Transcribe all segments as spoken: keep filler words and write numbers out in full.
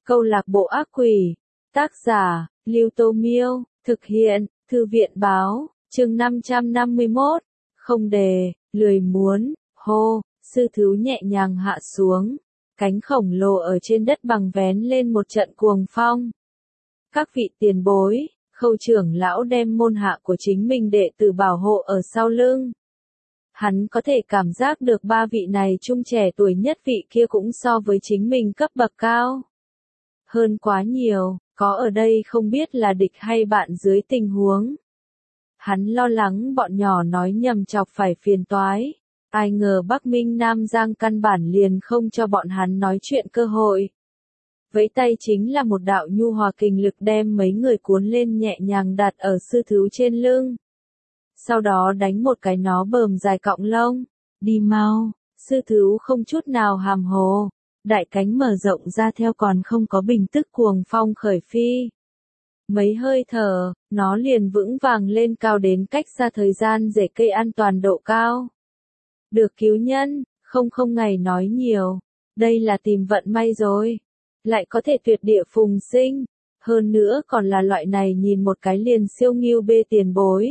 Câu lạc bộ ác quỷ. Tác giả, Lưu Tô Miêu. Thực hiện, Thư viện báo. Chương năm trăm năm mươi mốt. Không đề, lười muốn, hô, sư thú nhẹ nhàng hạ xuống. Cánh khổng lồ ở trên đất bằng vén lên một trận cuồng phong. Các vị tiền bối, Khâu trưởng lão đem môn hạ của chính mình đệ tử bảo hộ ở sau lưng. Hắn có thể cảm giác được ba vị này trung trẻ tuổi nhất, vị kia cũng so với chính mình cấp bậc cao hơn quá nhiều, có ở đây không biết là địch hay bạn dưới tình huống. Hắn lo lắng bọn nhỏ nói nhầm chọc phải phiền toái. Ai ngờ Bắc Minh Nam Giang căn bản liền không cho bọn hắn nói chuyện cơ hội. Vẫy tay chính là một đạo nhu hòa kình lực đem mấy người cuốn lên nhẹ nhàng đặt ở sư thú trên lưng. Sau đó đánh một cái nó bờm dài cọng lông. Đi mau, sư thú không chút nào hàm hồ. Đại cánh mở rộng ra theo còn không có bình tức cuồng phong khởi phi. Mấy hơi thở, nó liền vững vàng lên cao đến cách xa thời gian rễ cây an toàn độ cao. Được cứu nhân, không không ngày nói nhiều. Đây là tìm vận may rồi. Lại có thể tuyệt địa phùng sinh. Hơn nữa còn là loại này nhìn một cái liền siêu nghiêu bê tiền bối.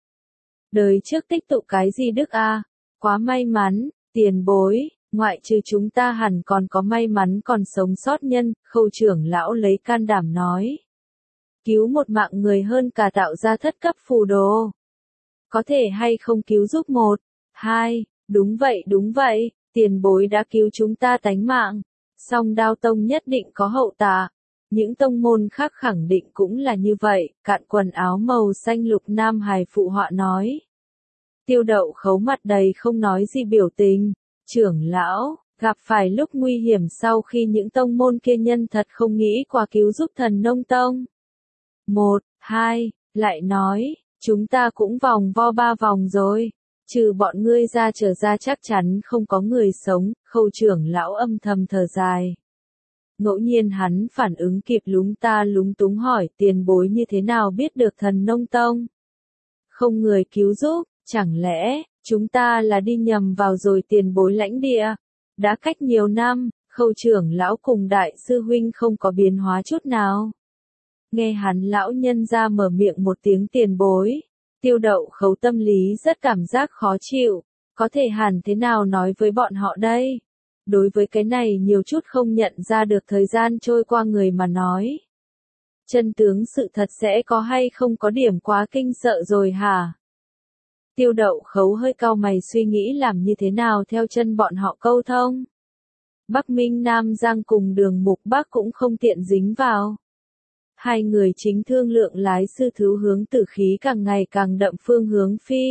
Đời trước tích tụ cái gì đức a, quá may mắn, tiền bối, ngoại trừ chúng ta hẳn còn có may mắn còn sống sót nhân, Khâu trưởng lão lấy can đảm nói. Cứu một mạng người hơn cả tạo ra thất cấp phù đồ. Có thể hay không cứu giúp một, hai, đúng vậy đúng vậy, tiền bối đã cứu chúng ta tánh mạng. Song Đao Tông nhất định có hậu tạ. Những tông môn khác khẳng định cũng là như vậy, cạn quần áo màu xanh lục nam hài phụ họa nói. Tiêu Đậu Khấu mặt đầy không nói gì biểu tình. Trưởng lão, gặp phải lúc nguy hiểm sau khi những tông môn kia nhân thật không nghĩ qua cứu giúp Thần Nông Tông. Một, hai, lại nói, chúng ta cũng vòng vo ba vòng rồi. Trừ bọn ngươi ra trở ra chắc chắn không có người sống, Khâu trưởng lão âm thầm thở dài. Ngẫu nhiên hắn phản ứng kịp lúng ta lúng túng hỏi tiền bối như thế nào biết được Thần Nông Tông. Không người cứu giúp, chẳng lẽ, chúng ta là đi nhầm vào rồi tiền bối lãnh địa. Đã cách nhiều năm, Khâu trưởng lão cùng đại sư huynh không có biến hóa chút nào. Nghe hắn lão nhân ra mở miệng một tiếng tiền bối. Tiêu Đậu Khấu tâm lý rất cảm giác khó chịu. Có thể hẳn thế nào nói với bọn họ đây? Đối với cái này nhiều chút không nhận ra được thời gian trôi qua người mà nói. Chân tướng sự thật sẽ có hay không có điểm quá kinh sợ rồi hả? Tiêu Đậu Khấu hơi cau mày suy nghĩ làm như thế nào theo chân bọn họ câu thông. Bắc Minh Nam Giang cùng Đường Mục Bắc cũng không tiện dính vào. Hai người chính thương lượng lái sư thú hướng tử khí càng ngày càng đậm phương hướng phi.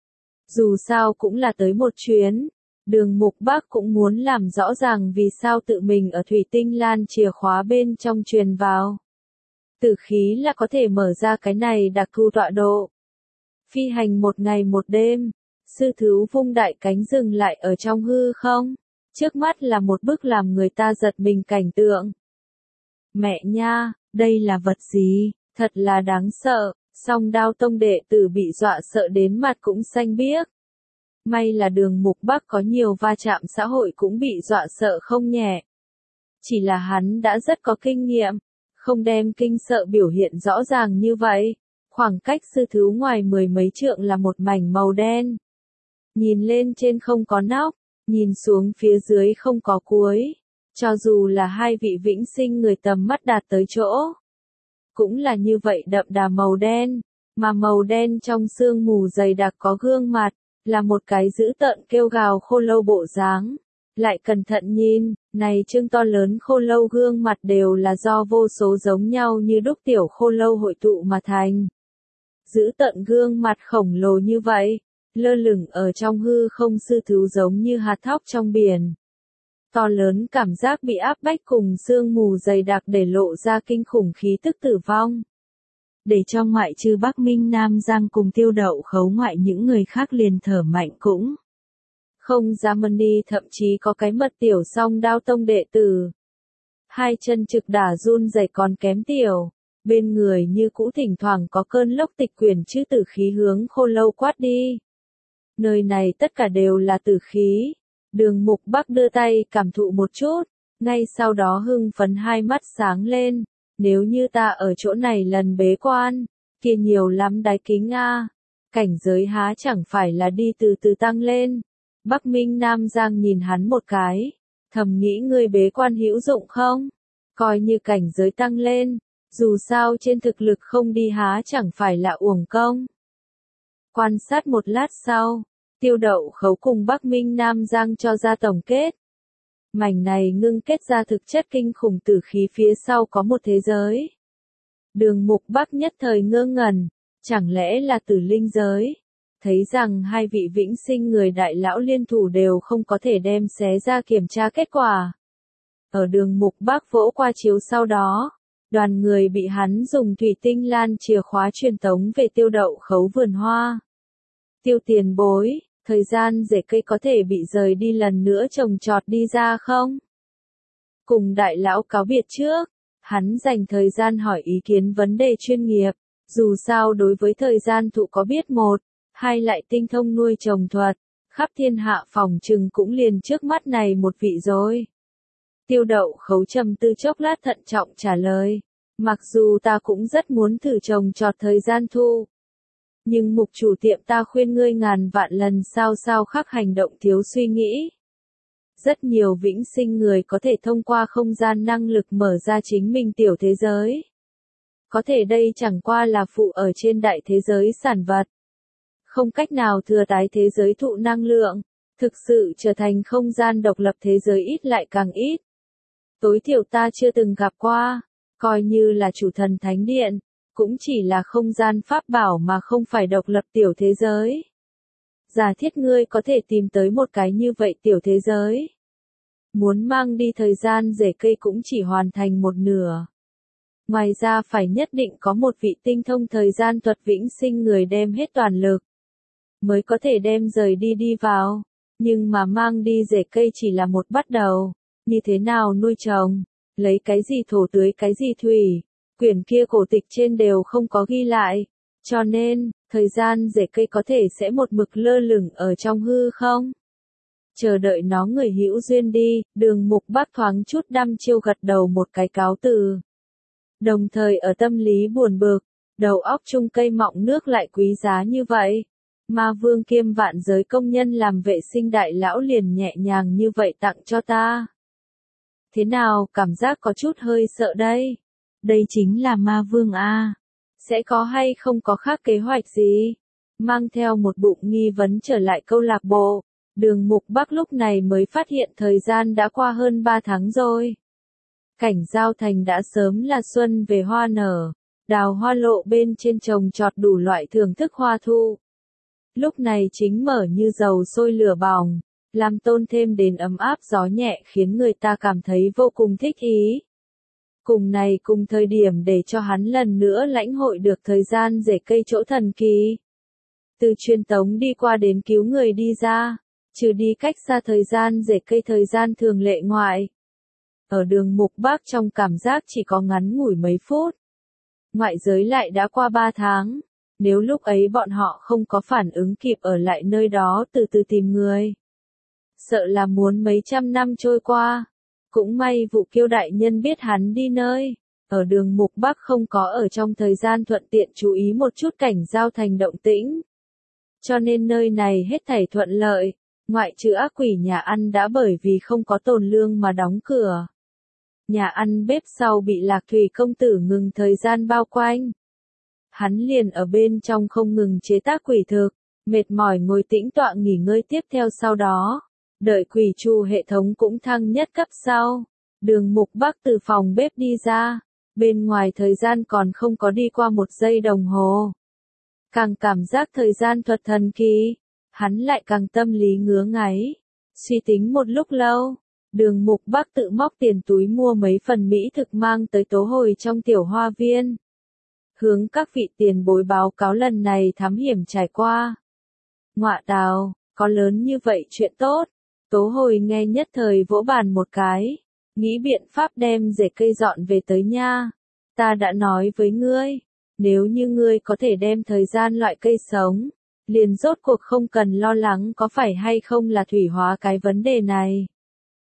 Dù sao cũng là tới một chuyến. Đường Mục Bắc cũng muốn làm rõ ràng vì sao tự mình ở thủy tinh lan chìa khóa bên trong truyền vào. Tử khí là có thể mở ra cái này đặc thù tọa độ. Phi hành một ngày một đêm, sư thú vung đại cánh dừng lại ở trong hư không. Trước mắt là một bức làm người ta giật mình cảnh tượng. Mẹ nha, đây là vật gì, thật là đáng sợ, Song Đao Tông đệ tử bị dọa sợ đến mặt cũng xanh biếc. May là Đường Mục Bắc có nhiều va chạm xã hội cũng bị dọa sợ không nhẹ. Chỉ là hắn đã rất có kinh nghiệm, không đem kinh sợ biểu hiện rõ ràng như vậy. Khoảng cách sư thú ngoài mười mấy trượng là một mảnh màu đen. Nhìn lên trên không có nóc, nhìn xuống phía dưới không có cuối. Cho dù là hai vị vĩnh sinh người tầm mắt đạt tới chỗ. Cũng là như vậy đậm đà màu đen, mà màu đen trong sương mù dày đặc có gương mặt, là một cái dữ tợn kêu gào khô lâu bộ dáng. Lại cẩn thận nhìn, này trương to lớn khô lâu gương mặt đều là do vô số giống nhau như đúc tiểu khô lâu hội tụ mà thành. Giữ tận gương mặt khổng lồ như vậy, lơ lửng ở trong hư không sư thú giống như hạt thóc trong biển. To lớn cảm giác bị áp bách cùng sương mù dày đặc để lộ ra kinh khủng khí tức tử vong. Để cho ngoại trừ Bắc Minh Nam Giang cùng Tiêu Đậu Khấu ngoại những người khác liền thở mạnh cũng. Không dám đi, thậm chí có cái mật tiểu Song Đao Tông đệ tử. Hai chân trực đả run rẩy còn kém tiểu. Bên người như cũ thỉnh thoảng có cơn lốc tịch quyển chữ tử khí hướng khô lâu quát đi. Nơi này tất cả đều là tử khí. Đường Mục Bắc đưa tay cảm thụ một chút, Ngay sau đó hưng phấn hai mắt sáng lên, nếu như ta ở chỗ này lần bế quan, kia nhiều lắm đáy kính a, cảnh giới há chẳng phải là đi từ từ tăng lên. Bắc Minh Nam Giang nhìn hắn một cái, thầm nghĩ ngươi bế quan hữu dụng không? Coi như cảnh giới tăng lên, dù sao trên thực lực không đi há chẳng phải là uổng công. Quan sát một lát sau, Tiêu Đậu Khấu cùng Bắc Minh Nam Giang cho ra tổng kết. Mảnh này ngưng kết ra thực chất kinh khủng tử khí phía sau có một thế giới. Đường Mục Bắc nhất thời ngơ ngẩn, chẳng lẽ là tử linh giới? Thấy rằng hai vị vĩnh sinh người đại lão liên thủ đều không có thể đem xé ra kiểm tra kết quả. Ở Đường Mục Bắc vỗ qua chiếu sau đó, đoàn người bị hắn dùng thủy tinh lan chìa khóa truyền tống về Tiêu Đậu Khấu vườn hoa. Tiêu tiền bối, thời gian rễ cây có thể bị rời đi lần nữa trồng trọt đi ra không? Cùng đại lão cáo biệt trước, hắn dành thời gian hỏi ý kiến vấn đề chuyên nghiệp, dù sao đối với thời gian thụ có biết một, hai lại tinh thông nuôi trồng thuật, khắp thiên hạ phòng trừng cũng liền trước mắt này một vị rồi. Tiêu Đậu Khấu trầm tư chốc lát thận trọng trả lời, mặc dù ta cũng rất muốn thử trồng trọt thời gian thu. Nhưng mục chủ tiệm ta khuyên ngươi ngàn vạn lần sao sao khắc hành động thiếu suy nghĩ. Rất nhiều vĩnh sinh người có thể thông qua không gian năng lực mở ra chính mình tiểu thế giới. Có thể đây chẳng qua là phụ ở trên đại thế giới sản vật. Không cách nào thừa tái thế giới thụ năng lượng, thực sự trở thành không gian độc lập thế giới ít lại càng ít. Tối thiểu ta chưa từng gặp qua, coi như là chủ thần thánh điện, cũng chỉ là không gian pháp bảo mà không phải độc lập tiểu thế giới. Giả thiết ngươi có thể tìm tới một cái như vậy tiểu thế giới. Muốn mang đi thời gian rễ cây cũng chỉ hoàn thành một nửa. Ngoài ra phải nhất định có một vị tinh thông thời gian thuật vĩnh sinh người đem hết toàn lực, mới có thể đem rời đi đi vào. Nhưng mà mang đi rễ cây chỉ là một bắt đầu, như thế nào nuôi trồng, lấy cái gì thổ tưới cái gì thủy, quyển kia cổ tịch trên đều không có ghi lại. Cho nên, thời gian rễ cây có thể sẽ một mực lơ lửng ở trong hư không? Chờ đợi nó người hữu duyên đi, Đường Mục Bắc thoáng chút đăm chiêu gật đầu một cái cáo từ. Đồng thời ở tâm lý buồn bực, đầu óc chung cây mọng nước lại quý giá như vậy. Ma vương kiêm vạn giới công nhân làm vệ sinh đại lão liền nhẹ nhàng như vậy tặng cho ta. Thế nào, cảm giác có chút hơi sợ đây. Đây chính là ma vương a. Sẽ có hay không có khác kế hoạch gì? Mang theo một bụng nghi vấn trở lại câu lạc bộ, Đường Mục Bắc lúc này mới phát hiện thời gian đã qua hơn ba tháng rồi. Cảnh Giao Thành đã sớm là xuân về hoa nở, đào hoa lộ bên trên trồng trọt đủ loại thưởng thức hoa thu. Lúc này chính mở như dầu sôi lửa bỏng, làm tôn thêm đến ấm áp gió nhẹ khiến người ta cảm thấy vô cùng thích ý. Cùng này cùng thời điểm để cho hắn lần nữa lãnh hội được thời gian rễ cây chỗ thần kỳ. Từ truyền tống đi qua đến cứu người đi ra, trừ đi cách xa thời gian rễ cây thời gian thường lệ ngoại. Ở Đường Mục Bắc trong cảm giác chỉ có ngắn ngủi mấy phút. Ngoại giới lại đã qua ba tháng, nếu lúc ấy bọn họ không có phản ứng kịp ở lại nơi đó từ từ tìm người. Sợ là muốn mấy trăm năm trôi qua. Cũng may Vụ Kiêu đại nhân biết hắn đi nơi, ở Đường Mục Bắc không có ở trong thời gian thuận tiện chú ý một chút cảnh Giao Thành động tĩnh. Cho nên nơi này hết thảy thuận lợi, ngoại trừ ác quỷ nhà ăn đã bởi vì không có tồn lương mà đóng cửa. Nhà ăn bếp sau bị Lạc Thủy công tử ngừng thời gian bao quanh. Hắn liền ở bên trong không ngừng chế tác quỷ thực, mệt mỏi ngồi tĩnh tọa nghỉ ngơi tiếp theo sau đó. Đợi quỷ tru hệ thống cũng thăng nhất cấp sau, Đường Mục Bắc từ phòng bếp đi ra, bên ngoài thời gian còn không có đi qua một giây đồng hồ. Càng cảm giác thời gian thuật thần kỳ, hắn lại càng tâm lý ngứa ngáy. Suy tính một lúc lâu, Đường Mục Bắc tự móc tiền túi mua mấy phần mỹ thực mang tới tố hồi trong tiểu hoa viên. Hướng các vị tiền bối báo cáo lần này thám hiểm trải qua. Ngọa đào, có lớn như vậy chuyện tốt. Tố hồi nghe nhất thời vỗ bàn một cái, nghĩ biện pháp đem rễ cây dọn về tới nha. Ta đã nói với ngươi, nếu như ngươi có thể đem thời gian loại cây sống, liền rốt cuộc không cần lo lắng có phải hay không là thủy hóa cái vấn đề này.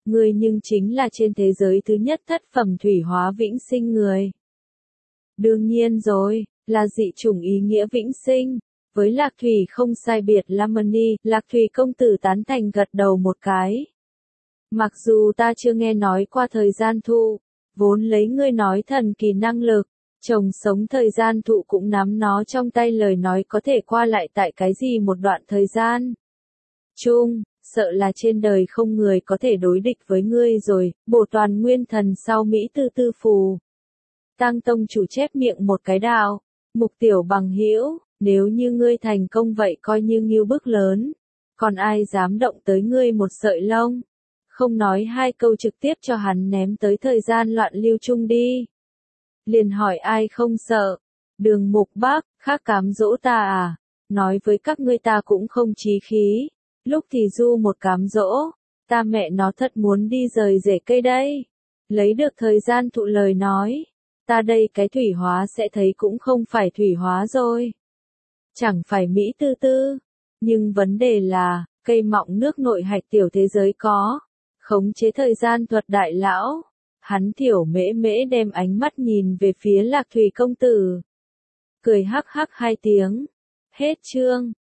Ngươi nhưng chính là trên thế giới thứ nhất thất phẩm thủy hóa vĩnh sinh người. Đương nhiên rồi, là dị chủng ý nghĩa vĩnh sinh. Với Lạc Thủy không sai biệt Lamani, Lạc Thủy công tử tán thành gật đầu một cái. Mặc dù ta chưa nghe nói qua thời gian thụ, vốn lấy ngươi nói thần kỳ năng lực, chồng sống thời gian thụ cũng nắm nó trong tay lời nói có thể qua lại tại cái gì một đoạn thời gian. Chung, sợ là trên đời không người có thể đối địch với ngươi rồi, bổ toàn nguyên thần sau Mỹ tư tư phù. Tang tông chủ chép miệng một cái đạo, Mục tiểu bằng hữu, nếu như ngươi thành công vậy coi như nghiêu bức lớn, còn ai dám động tới ngươi một sợi lông. Không nói hai câu trực tiếp cho hắn ném tới thời gian loạn lưu chung đi. Liền hỏi ai không sợ. Đường Mục Bác, khác cám dỗ ta à? Nói với các ngươi ta cũng không chí khí. Lúc thì du một cám dỗ, ta mẹ nó thật muốn đi rời rễ cây đây. Lấy được thời gian thụ lời nói, ta đây cái thủy hóa sẽ thấy cũng không phải thủy hóa rồi. Chẳng phải Mỹ tư tư. Nhưng vấn đề là, cây mọng nước nội hạch tiểu thế giới có. Khống chế thời gian thuật đại lão. Hắn thiểu mễ mễ đem ánh mắt nhìn về phía Lạc Thủy công tử. Cười hắc hắc hai tiếng. Hết chương.